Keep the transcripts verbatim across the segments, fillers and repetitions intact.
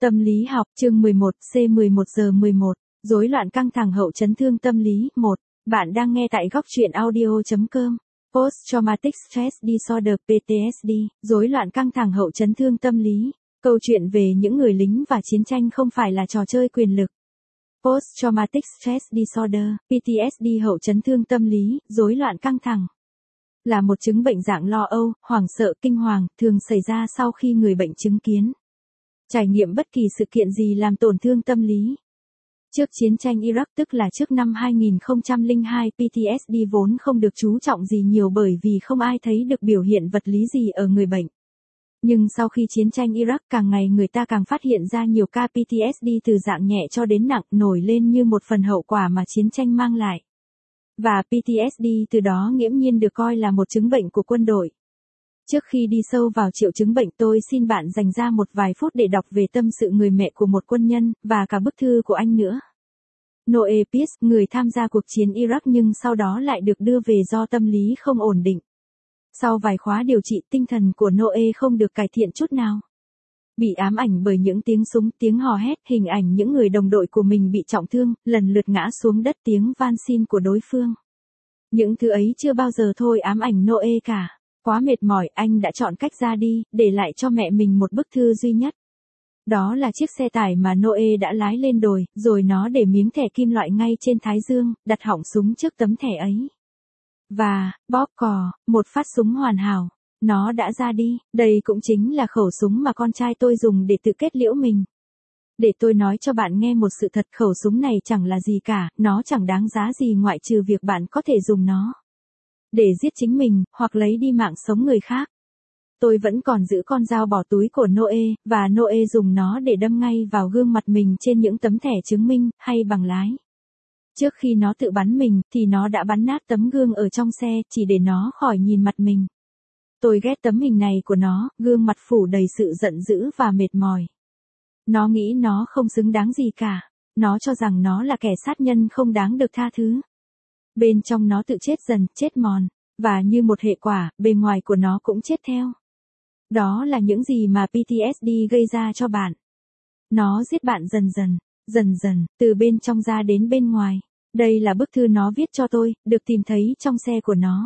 Tâm lý học, chương mười một, C mười một giờ mười một, rối loạn căng thẳng hậu chấn thương tâm lý, một. Bạn đang nghe tại góc truyện audio chấm com. Post Traumatic Stress Disorder P T S D, rối loạn căng thẳng hậu chấn thương tâm lý. Câu chuyện về những người lính và chiến tranh không phải là trò chơi quyền lực. Post Traumatic Stress Disorder, P T S D hậu chấn thương tâm lý, rối loạn căng thẳng. Là một chứng bệnh dạng lo âu, hoảng sợ, kinh hoàng, thường xảy ra sau khi người bệnh chứng kiến trải nghiệm bất kỳ sự kiện gì làm tổn thương tâm lý. Trước chiến tranh Iraq, tức là trước năm hai nghìn không trăm lẻ hai, P T S D vốn không được chú trọng gì nhiều bởi vì không ai thấy được biểu hiện vật lý gì ở người bệnh. Nhưng sau khi chiến tranh Iraq, càng ngày người ta càng phát hiện ra nhiều ca P T S D từ dạng nhẹ cho đến nặng nổi lên như một phần hậu quả mà chiến tranh mang lại. Và P T S D từ đó nghiễm nhiên được coi là một chứng bệnh của quân đội. Trước khi đi sâu vào triệu chứng bệnh, tôi xin bạn dành ra một vài phút để đọc về tâm sự người mẹ của một quân nhân, và cả bức thư của anh nữa. Noe Pierce, người tham gia cuộc chiến Iraq nhưng sau đó lại được đưa về do tâm lý không ổn định. Sau vài khóa điều trị, tinh thần của Noe không được cải thiện chút nào. Bị ám ảnh bởi những tiếng súng, tiếng hò hét, hình ảnh những người đồng đội của mình bị trọng thương, lần lượt ngã xuống đất, tiếng van xin của đối phương. Những thứ ấy chưa bao giờ thôi ám ảnh Noe cả. Quá mệt mỏi, anh đã chọn cách ra đi, để lại cho mẹ mình một bức thư duy nhất. Đó là chiếc xe tải mà Noe đã lái lên đồi, rồi nó để miếng thẻ kim loại ngay trên thái dương, đặt họng súng trước tấm thẻ ấy. Và, bóp cò, một phát súng hoàn hảo. Nó đã ra đi, đây cũng chính là khẩu súng mà con trai tôi dùng để tự kết liễu mình. Để tôi nói cho bạn nghe một sự thật, khẩu súng này chẳng là gì cả, nó chẳng đáng giá gì ngoại trừ việc bạn có thể dùng nó để giết chính mình, hoặc lấy đi mạng sống người khác. Tôi vẫn còn giữ con dao bỏ túi của Noe, và Noe dùng nó để đâm ngay vào gương mặt mình trên những tấm thẻ chứng minh, hay bằng lái. Trước khi nó tự bắn mình, thì nó đã bắn nát tấm gương ở trong xe, chỉ để nó khỏi nhìn mặt mình. Tôi ghét tấm hình này của nó, gương mặt phủ đầy sự giận dữ và mệt mỏi. Nó nghĩ nó không xứng đáng gì cả. Nó cho rằng nó là kẻ sát nhân không đáng được tha thứ. Bên trong nó tự chết dần, chết mòn, và như một hệ quả, bề ngoài của nó cũng chết theo. Đó là những gì mà P T S D gây ra cho bạn. Nó giết bạn dần dần, dần dần, từ bên trong ra đến bên ngoài. Đây là bức thư nó viết cho tôi, được tìm thấy trong xe của nó.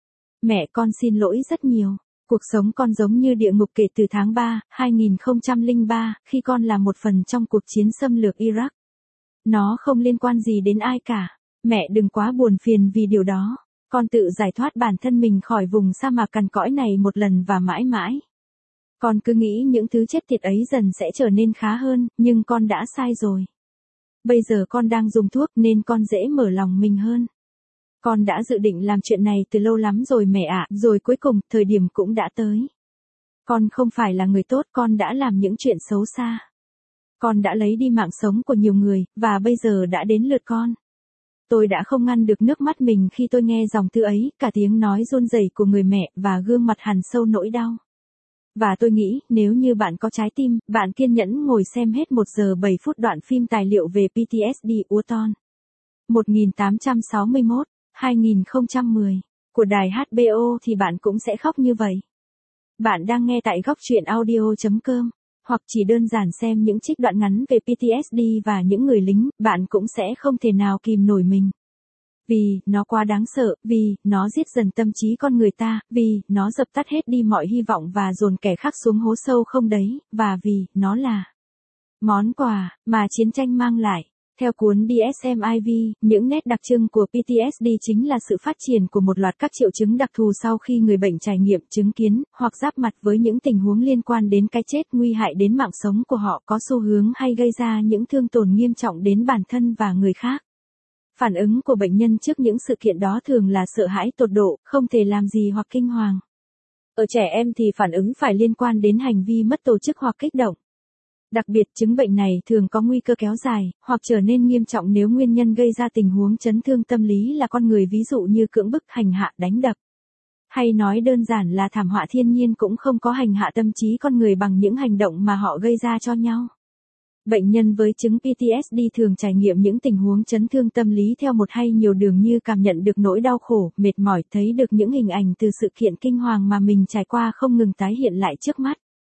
Mẹ con xin lỗi rất nhiều. Cuộc sống con giống như địa ngục kể từ tháng ba, hai nghìn không trăm lẻ ba, khi con là một phần trong cuộc chiến xâm lược Iraq. Nó không liên quan gì đến ai cả. Mẹ đừng quá buồn phiền vì điều đó. Con tự giải thoát bản thân mình khỏi vùng sa mạc cằn cõi này một lần và mãi mãi. Con cứ nghĩ những thứ chết tiệt ấy dần sẽ trở nên khá hơn, nhưng con đã sai rồi. Bây giờ con đang dùng thuốc nên con dễ mở lòng mình hơn. Con đã dự định làm chuyện này từ lâu lắm rồi mẹ ạ, rồi cuối cùng, thời điểm cũng đã tới. Con không phải là người tốt, con đã làm những chuyện xấu xa. Con đã lấy đi mạng sống của nhiều người, và bây giờ đã đến lượt con. Tôi đã không ngăn được nước mắt mình khi tôi nghe dòng thư ấy, cả tiếng nói run rẩy của người mẹ, và gương mặt hằn sâu nỗi đau. Và tôi nghĩ, nếu như bạn có trái tim, bạn kiên nhẫn ngồi xem hết một giờ bảy phút đoạn phim tài liệu về P T S D Uton một nghìn tám trăm sáu mươi mốt đến hai nghìn không trăm mười của đài H B O thì bạn cũng sẽ khóc như vậy. Bạn đang nghe tại góc truyện audio chấm com, hoặc chỉ đơn giản xem những trích đoạn ngắn về P T S D và những người lính, bạn cũng sẽ không thể nào kìm nổi mình. Vì, nó quá đáng sợ, vì, nó giết dần tâm trí con người ta, vì, nó dập tắt hết đi mọi hy vọng và dồn kẻ khác xuống hố sâu không đấy, và vì, nó là món quà mà chiến tranh mang lại. Theo cuốn D S M I V, những nét đặc trưng của P T S D chính là sự phát triển của một loạt các triệu chứng đặc thù sau khi người bệnh trải nghiệm, chứng kiến, hoặc giáp mặt với những tình huống liên quan đến cái chết nguy hại đến mạng sống của họ, có xu hướng hay gây ra những thương tổn nghiêm trọng đến bản thân và người khác. Phản ứng của bệnh nhân trước những sự kiện đó thường là sợ hãi tột độ, không thể làm gì hoặc kinh hoàng. Ở trẻ em thì phản ứng phải liên quan đến hành vi mất tổ chức hoặc kích động. Đặc biệt, chứng bệnh này thường có nguy cơ kéo dài, hoặc trở nên nghiêm trọng nếu nguyên nhân gây ra tình huống chấn thương tâm lý là con người, ví dụ như cưỡng bức, hành hạ, đánh đập. Hay nói đơn giản là thảm họa thiên nhiên cũng không có hành hạ tâm trí con người bằng những hành động mà họ gây ra cho nhau. Bệnh nhân với chứng P T S D thường trải nghiệm những tình huống chấn thương tâm lý theo một hay nhiều đường, như cảm nhận được nỗi đau khổ, mệt mỏi, thấy được những hình ảnh từ sự kiện kinh hoàng mà mình trải qua không ngừng tái hiện lại trước mắt.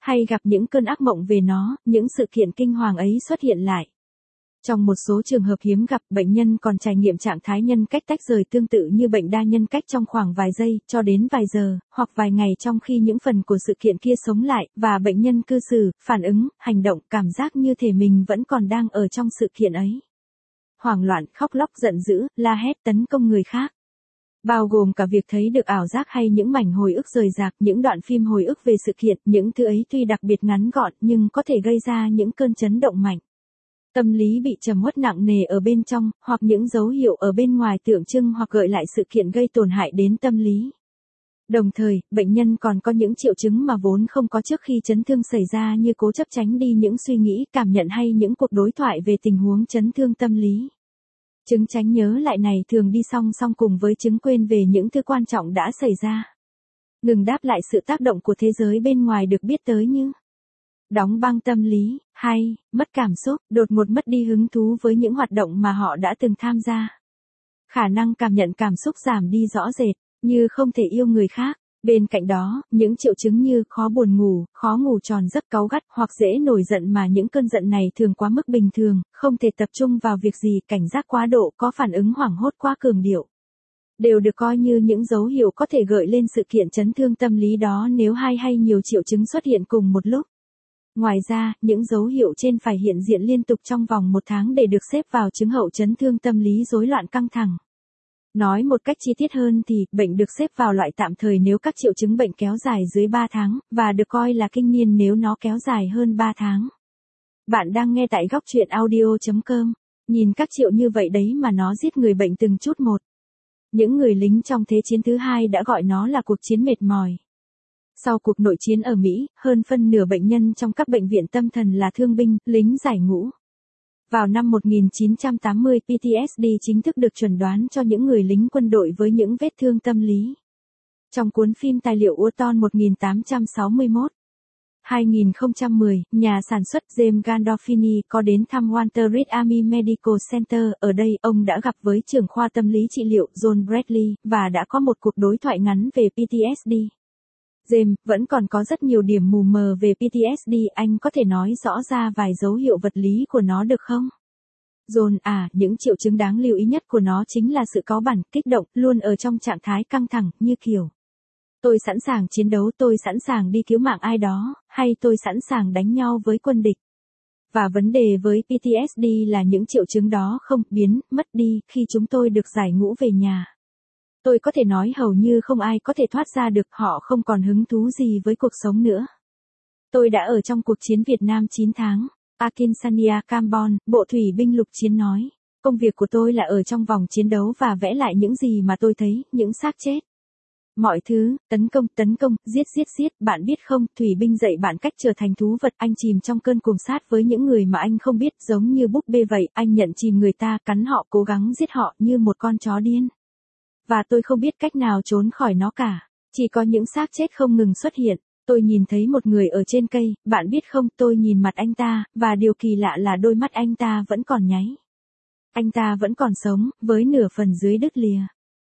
hay gặp những cơn ác mộng về nó, những sự kiện kinh hoàng ấy xuất hiện lại. Trong một số trường hợp hiếm gặp, bệnh nhân còn trải nghiệm trạng thái nhân cách tách rời tương tự như bệnh đa nhân cách trong khoảng vài giây, cho đến vài giờ, hoặc vài ngày trong khi những phần của sự kiện kia sống lại, và bệnh nhân cư xử, phản ứng, hành động, cảm giác như thể mình vẫn còn đang ở trong sự kiện ấy. Hoảng loạn, khóc lóc, giận dữ, la hét, tấn công người khác. Bao gồm cả việc thấy được ảo giác hay những mảnh hồi ức rời rạc, những đoạn phim hồi ức về sự kiện, những thứ ấy tuy đặc biệt ngắn gọn nhưng có thể gây ra những cơn chấn động mạnh. Tâm lý bị trầm uất nặng nề ở bên trong, hoặc những dấu hiệu ở bên ngoài tượng trưng hoặc gợi lại sự kiện gây tổn hại đến tâm lý. Đồng thời, bệnh nhân còn có những triệu chứng mà vốn không có trước khi chấn thương xảy ra như cố chấp tránh đi những suy nghĩ, cảm nhận hay những cuộc đối thoại về tình huống chấn thương tâm lý. Chứng tránh nhớ lại này thường đi song song cùng với chứng quên về những thứ quan trọng đã xảy ra. Ngừng đáp lại sự tác động của thế giới bên ngoài được biết tới như đóng băng tâm lý, hay mất cảm xúc, đột ngột mất đi hứng thú với những hoạt động mà họ đã từng tham gia. Khả năng cảm nhận cảm xúc giảm đi rõ rệt, như không thể yêu người khác. Bên cạnh đó, những triệu chứng như khó buồn ngủ, khó ngủ tròn giấc, cáu gắt hoặc dễ nổi giận, mà những cơn giận này thường quá mức bình thường, không thể tập trung vào việc gì, cảnh giác quá độ, có phản ứng hoảng hốt quá cường điệu, đều được coi như những dấu hiệu có thể gợi lên sự kiện chấn thương tâm lý đó nếu hai hay nhiều triệu chứng xuất hiện cùng một lúc. Ngoài ra, những dấu hiệu trên phải hiện diện liên tục trong vòng một tháng để được xếp vào chứng hậu chấn thương tâm lý rối loạn căng thẳng. Nói một cách chi tiết hơn thì, bệnh được xếp vào loại tạm thời nếu các triệu chứng bệnh kéo dài dưới ba tháng, và được coi là kinh niên nếu nó kéo dài hơn ba tháng. Bạn đang nghe tại góc truyện audio chấm com. Nhìn các triệu như vậy đấy mà nó giết người bệnh từng chút một. Những người lính trong Thế chiến thứ hai đã gọi nó là cuộc chiến mệt mỏi. Sau cuộc nội chiến ở Mỹ, hơn phân nửa bệnh nhân trong các bệnh viện tâm thần là thương binh, lính giải ngũ. Vào năm một nghìn chín trăm tám mươi, pê tê ét đê chính thức được chẩn đoán cho những người lính quân đội với những vết thương tâm lý. Trong cuốn phim tài liệu Autumn một nghìn tám trăm sáu mươi mốt, hai nghìn không trăm mười, nhà sản xuất James Gandolfini có đến thăm Walter Reed Army Medical Center. Ở đây, ông đã gặp với trưởng khoa tâm lý trị liệu John Bradley, và đã có một cuộc đối thoại ngắn về pê tê ét đê. James, vẫn còn có rất nhiều điểm mù mờ về pê tê ét đê, anh có thể nói rõ ra vài dấu hiệu vật lý của nó được không? John, à, những triệu chứng đáng lưu ý nhất của nó chính là sự cáu bẳn, kích động, luôn ở trong trạng thái căng thẳng, như kiểu tôi sẵn sàng chiến đấu, tôi sẵn sàng đi cứu mạng ai đó, hay tôi sẵn sàng đánh nhau với quân địch. Và vấn đề với pê tê ét đê là những triệu chứng đó không biến mất đi khi chúng tôi được giải ngũ về nhà. Tôi có thể nói hầu như không ai có thể thoát ra được, họ không còn hứng thú gì với cuộc sống nữa. Tôi đã ở trong cuộc chiến Việt Nam chín tháng. Akinsania Cambon, Bộ Thủy binh lục chiến nói. Công việc của tôi là ở trong vòng chiến đấu và vẽ lại những gì mà tôi thấy, những xác chết. Mọi thứ, tấn công, tấn công, giết giết giết, bạn biết không, thủy binh dạy bạn cách trở thành thú vật, anh chìm trong cơn cuồng sát với những người mà anh không biết, giống như búp bê vậy, anh nhận chìm người ta, cắn họ, cố gắng giết họ như một con chó điên. Và tôi không biết cách nào trốn khỏi nó cả, chỉ có những xác chết không ngừng xuất hiện. Tôi nhìn thấy một người ở trên cây, bạn biết không, tôi nhìn mặt anh ta, và điều kỳ lạ là đôi mắt anh ta vẫn còn nháy. Anh ta vẫn còn sống, với nửa phần dưới đứt lìa.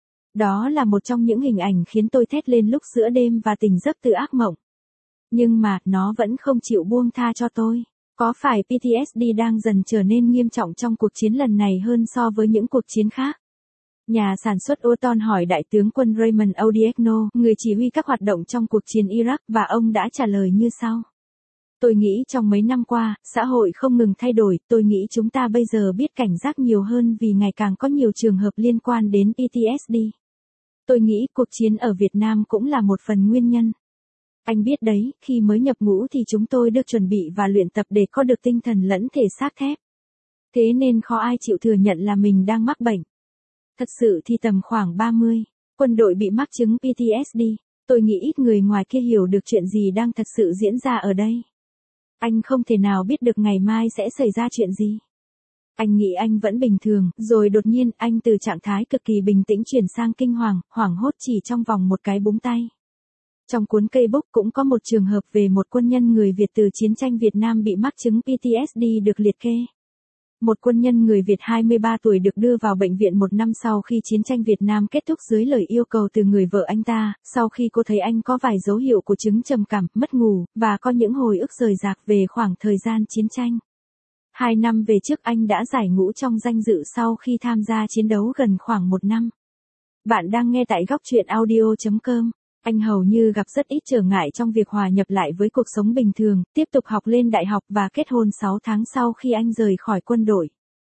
Đó là một trong những hình ảnh khiến tôi thét lên lúc giữa đêm và tỉnh giấc từ ác mộng. Nhưng mà, nó vẫn không chịu buông tha cho tôi. Có phải pê tê ét đê đang dần trở nên nghiêm trọng trong cuộc chiến lần này hơn so với những cuộc chiến khác? Nhà sản xuất Autumn hỏi Đại tướng quân Raymond Odierno, người chỉ huy các hoạt động trong cuộc chiến Iraq, và ông đã trả lời như sau. Tôi nghĩ trong mấy năm qua, xã hội không ngừng thay đổi, tôi nghĩ chúng ta bây giờ biết cảnh giác nhiều hơn vì ngày càng có nhiều trường hợp liên quan đến pê tê ét đê. Tôi nghĩ cuộc chiến ở Việt Nam cũng là một phần nguyên nhân. Anh biết đấy, khi mới nhập ngũ thì chúng tôi được chuẩn bị và luyện tập để có được tinh thần lẫn thể xác thép. Thế nên khó ai chịu thừa nhận là mình đang mắc bệnh. Thật sự thì tầm khoảng ba mươi, quân đội bị mắc chứng pê tê ét đê, tôi nghĩ ít người ngoài kia hiểu được chuyện gì đang thật sự diễn ra ở đây. Anh không thể nào biết được ngày mai sẽ xảy ra chuyện gì. Anh nghĩ anh vẫn bình thường, rồi đột nhiên anh từ trạng thái cực kỳ bình tĩnh chuyển sang kinh hoàng, hoảng hốt chỉ trong vòng một cái búng tay. Trong cuốn cây bút cũng có một trường hợp về một quân nhân người Việt từ chiến tranh Việt Nam bị mắc chứng pê tê ét đê được liệt kê. Một quân nhân người Việt hai mươi ba tuổi được đưa vào bệnh viện một năm sau khi chiến tranh Việt Nam kết thúc dưới lời yêu cầu từ người vợ anh ta, sau khi cô thấy anh có vài dấu hiệu của chứng trầm cảm, mất ngủ, và có những hồi ức rời rạc về khoảng thời gian chiến tranh. Hai năm về trước anh đã giải ngũ trong danh dự sau khi tham gia chiến đấu gần khoảng một năm. Bạn đang nghe tại góc truyện audio chấm com. Anh hầu như gặp rất ít trở ngại trong việc hòa nhập lại với cuộc sống bình thường, tiếp tục học lên đại học và kết hôn sáu tháng sau khi anh rời khỏi quân đội.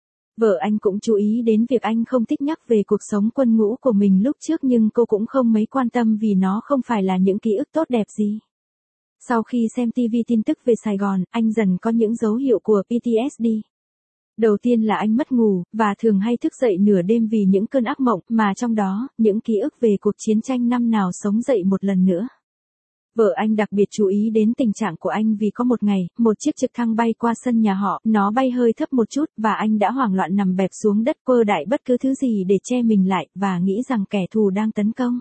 Vợ anh cũng chú ý đến việc anh không thích nhắc về cuộc sống quân ngũ của mình lúc trước, nhưng cô cũng không mấy quan tâm vì nó không phải là những ký ức tốt đẹp gì. Sau khi xem ti vi tin tức về Sài Gòn, anh dần có những dấu hiệu của pê tê ét đê. Đầu tiên là anh mất ngủ, và thường hay thức dậy nửa đêm vì những cơn ác mộng, mà trong đó, những ký ức về cuộc chiến tranh năm nào sống dậy một lần nữa. Vợ anh đặc biệt chú ý đến tình trạng của anh vì có một ngày, một chiếc trực thăng bay qua sân nhà họ, nó bay hơi thấp một chút, và anh đã hoảng loạn nằm bẹp xuống đất quơ đại bất cứ thứ gì để che mình lại, và nghĩ rằng kẻ thù đang tấn công.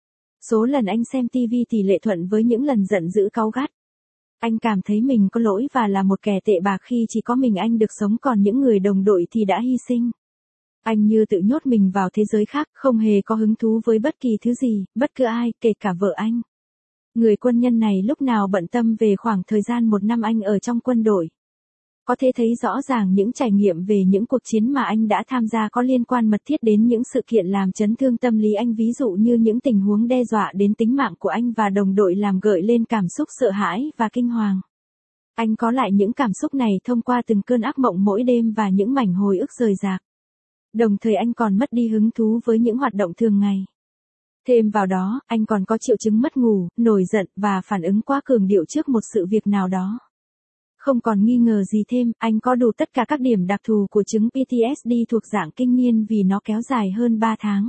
Số lần anh xem ti vi tỷ lệ thuận với những lần giận dữ cáu gắt. Anh cảm thấy mình có lỗi và là một kẻ tệ bạc khi chỉ có mình anh được sống, còn những người đồng đội thì đã hy sinh. Anh như tự nhốt mình vào thế giới khác, không hề có hứng thú với bất kỳ thứ gì, bất cứ ai, kể cả vợ anh. Người quân nhân này lúc nào bận tâm về khoảng thời gian một năm anh ở trong quân đội. Có thể thấy rõ ràng những trải nghiệm về những cuộc chiến mà anh đã tham gia có liên quan mật thiết đến những sự kiện làm chấn thương tâm lý anh, ví dụ như những tình huống đe dọa đến tính mạng của anh và đồng đội làm gợi lên cảm xúc sợ hãi và kinh hoàng. Anh có lại những cảm xúc này thông qua từng cơn ác mộng mỗi đêm và những mảnh hồi ức rời rạc. Đồng thời anh còn mất đi hứng thú với những hoạt động thường ngày. Thêm vào đó, anh còn có triệu chứng mất ngủ, nổi giận và phản ứng quá cường điệu trước một sự việc nào đó. Không còn nghi ngờ gì thêm, anh có đủ tất cả các điểm đặc thù của chứng pê tê ét đê thuộc dạng kinh niên vì nó kéo dài hơn ba tháng.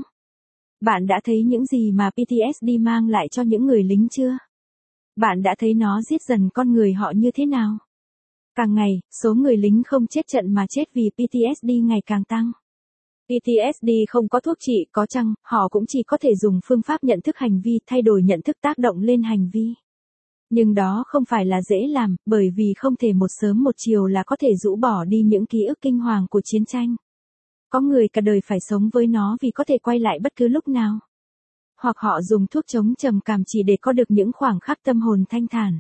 Bạn đã thấy những gì mà pê tê ét đê mang lại cho những người lính chưa? Bạn đã thấy nó giết dần con người họ như thế nào? Càng ngày, số người lính không chết trận mà chết vì pê tê ét đê ngày càng tăng. pê tê ét đê không có thuốc trị, có chăng, họ cũng chỉ có thể dùng phương pháp nhận thức hành vi, thay đổi nhận thức tác động lên hành vi. Nhưng đó không phải là dễ làm, bởi vì không thể một sớm một chiều là có thể rũ bỏ đi những ký ức kinh hoàng của chiến tranh. Có người cả đời phải sống với nó vì có thể quay lại bất cứ lúc nào. Hoặc họ dùng thuốc chống trầm cảm chỉ để có được những khoảng khắc tâm hồn thanh thản.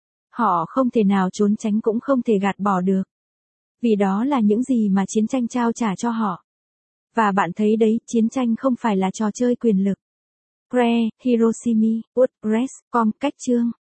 Họ không thể nào trốn tránh cũng không thể gạt bỏ được. Vì đó là những gì mà chiến tranh trao trả cho họ. Và bạn thấy đấy, chiến tranh không phải là trò chơi quyền lực. Cre, Hiroshima, WordPress, com, cách chương.